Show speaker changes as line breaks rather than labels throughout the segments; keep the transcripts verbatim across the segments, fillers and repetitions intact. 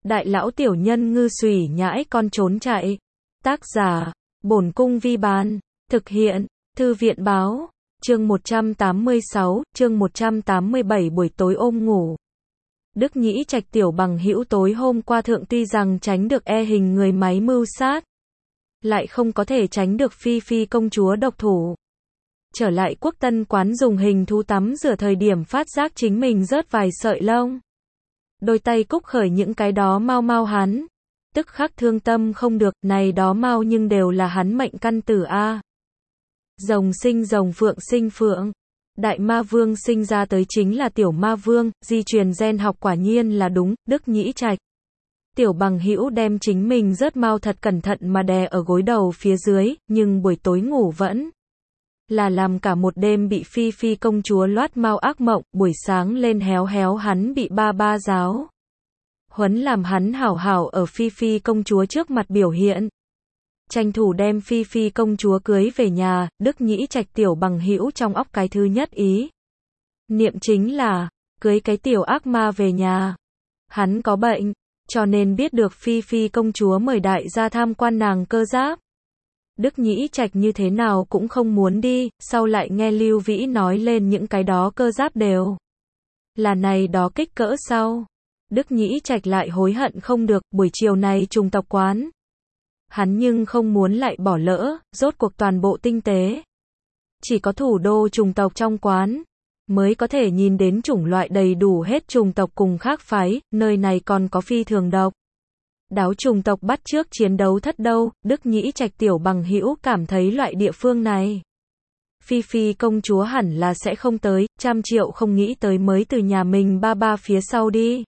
Đại lão tiểu nhân ngư xùy nhãi con trốn chạy. Tác giả, Bổn Cung Vi Bán. Thực hiện, Thư viện Báo. Chương một trăm tám mươi sáu, chương một trăm tám mươi bảy buổi tối ôm ngủ. Đức Nhĩ Trạch tiểu bằng hữu tối hôm qua thượng tuy rằng tránh được e hình người máy mưu sát, lại không có thể tránh được Phi Phi công chúa độc thủ. Trở lại Quốc Tân quán dùng hình thú tắm rửa thời điểm phát giác chính mình rớt vài sợi lông. Đôi tay cúc khởi những cái đó mau mau hắn. Tức khắc thương tâm không được, này đó mau nhưng đều là hắn mệnh căn tử a. Rồng sinh rồng, phượng sinh phượng. Đại ma vương sinh ra tới chính là tiểu ma vương, di truyền gen học quả nhiên là đúng. Đức Nhĩ Trạch tiểu bằng hữu đem chính mình rớt mau thật cẩn thận mà đè ở gối đầu phía dưới, nhưng buổi tối ngủ vẫn là làm cả một đêm bị Phi Phi công chúa loát mau ác mộng, buổi sáng lên héo héo hắn bị ba ba giáo huấn làm hắn hảo hảo ở Phi Phi công chúa trước mặt biểu hiện. Tranh thủ đem Phi Phi công chúa cưới về nhà. Đức Nhĩ Trạch tiểu bằng hữu trong óc cái thứ nhất ý niệm chính là cưới cái tiểu ác ma về nhà. Hắn có bệnh, cho nên biết được Phi Phi công chúa mời đại gia tham quan nàng cơ giáp. Đức Nhĩ Trạch như thế nào cũng không muốn đi, sau lại nghe Lưu Vĩ nói lên những cái đó cơ giáp đều là này đó kích cỡ sau. Đức Nhĩ Trạch lại hối hận không được, buổi chiều này trùng tộc quán. Hắn nhưng không muốn lại bỏ lỡ, rốt cuộc toàn bộ tinh tế. Chỉ có thủ đô trùng tộc trong quán, mới có thể nhìn đến chủng loại đầy đủ hết trùng tộc cùng khác phái, nơi này còn có phi thường độc đáo trùng tộc bắt trước chiến đấu thất đâu. Đức Nhĩ Trạch tiểu bằng hữu cảm thấy loại địa phương này Phi Phi công chúa hẳn là sẽ không tới, trăm triệu không nghĩ tới mới từ nhà mình ba ba phía sau đi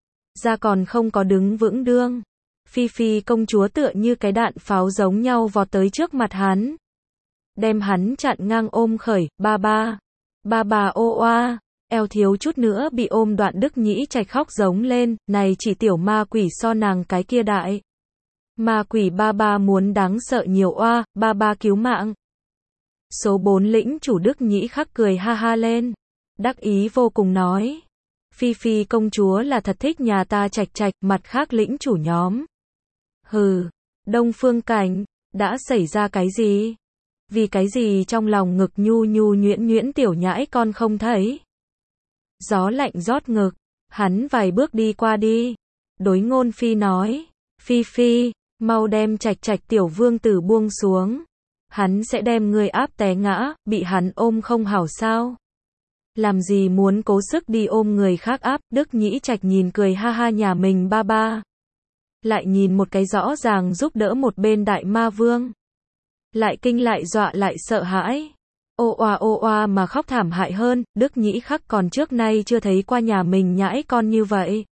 ra còn không có đứng vững đương. Phi Phi công chúa tựa như cái đạn pháo giống nhau vọt tới trước mặt hắn, đem hắn chặn ngang ôm khởi. Ba ba, ba ba ô oa, eo thiếu chút nữa bị ôm đoạn. Đức Nhĩ Trạch khóc giống lên, này chỉ tiểu ma quỷ so nàng cái kia đại ma quỷ ba ba muốn đáng sợ nhiều oa. Ba ba cứu mạng. Số bốn lĩnh chủ Đức Nhĩ khắc cười ha ha lên, đắc ý vô cùng nói, Phi Phi công chúa là thật thích nhà ta Trạch Trạch. Mặt khác lĩnh chủ nhóm, hừ, Đông Phương Cảnh, đã xảy ra cái gì? Vì cái gì trong lòng ngực nhu nhu nhuyễn nhuyễn tiểu nhãi con không thấy? Gió lạnh rót ngực, hắn vài bước đi qua đi, đối Ngôn Phi nói, Phi Phi, mau đem Trạch Trạch tiểu vương tử buông xuống, hắn sẽ đem người áp té ngã, bị hắn ôm không hảo sao? Làm gì muốn cố sức đi ôm người khác áp. Đức Nhĩ Trạch nhìn cười ha ha nhà mình ba ba, lại nhìn một cái rõ ràng giúp đỡ một bên đại ma vương, lại kinh lại dọa lại sợ hãi, ô oa ô oa mà khóc thảm hại hơn. Đức Nhĩ khắc còn trước nay chưa thấy qua nhà mình nhãi con như vậy.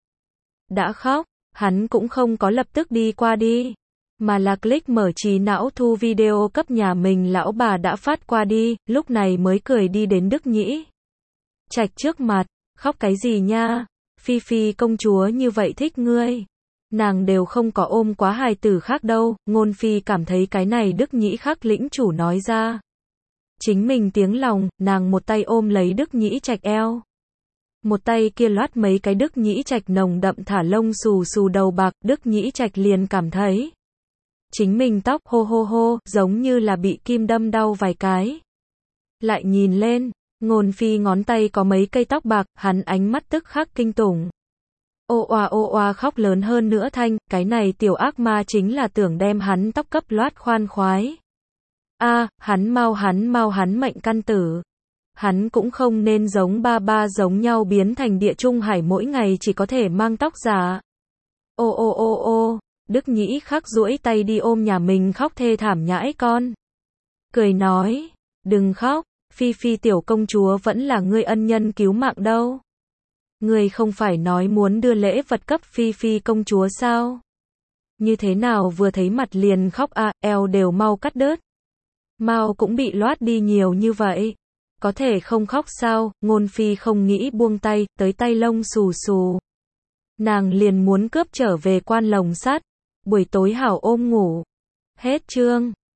Đã khóc, hắn cũng không có lập tức đi qua đi, mà là click mở trí não thu video cấp nhà mình lão bà đã phát qua đi, lúc này mới cười đi đến Đức Nhĩ Trạch trước mặt. Khóc cái gì nha, Phi Phi công chúa như vậy thích ngươi, nàng đều không có ôm quá hài tử khác đâu. Ngôn Phi cảm thấy cái này Đức Nhĩ khắc lĩnh chủ nói ra chính mình tiếng lòng, nàng một tay ôm lấy Đức Nhĩ Trạch eo, một tay kia loát mấy cái Đức Nhĩ Trạch nồng đậm thả lông xù xù đầu bạc. Đức Nhĩ Trạch liền cảm thấy chính mình tóc hô hô hô, giống như là bị kim đâm đau vài cái. Lại nhìn lên, Ngôn Phi ngón tay có mấy cây tóc bạc, hắn ánh mắt tức khắc kinh tủng. Ô oa ô oa khóc lớn hơn nữa thanh, cái này tiểu ác ma chính là tưởng đem hắn tóc cấp loát khoan khoái. A, à, hắn mau hắn mau hắn mệnh căn tử. Hắn cũng không nên giống ba ba giống nhau biến thành địa trung hải mỗi ngày chỉ có thể mang tóc giả. Ô ô ô ô, Đức Nhĩ khắc duỗi tay đi ôm nhà mình khóc thê thảm nhãi con. Cười nói, đừng khóc, Phi Phi tiểu công chúa vẫn là ngươi ân nhân cứu mạng đâu. Ngươi không phải nói muốn đưa lễ vật cấp Phi Phi công chúa sao? Như thế nào vừa thấy mặt liền khóc à, eo đều mau cắt đứt. Mau cũng bị loát đi nhiều như vậy. Có thể không khóc sao? Ngôn Phi không nghĩ buông tay, tới tay lông xù xù. Nàng liền muốn cướp trở về quan lồng sắt. Buổi tối hảo ôm ngủ. Hết chương.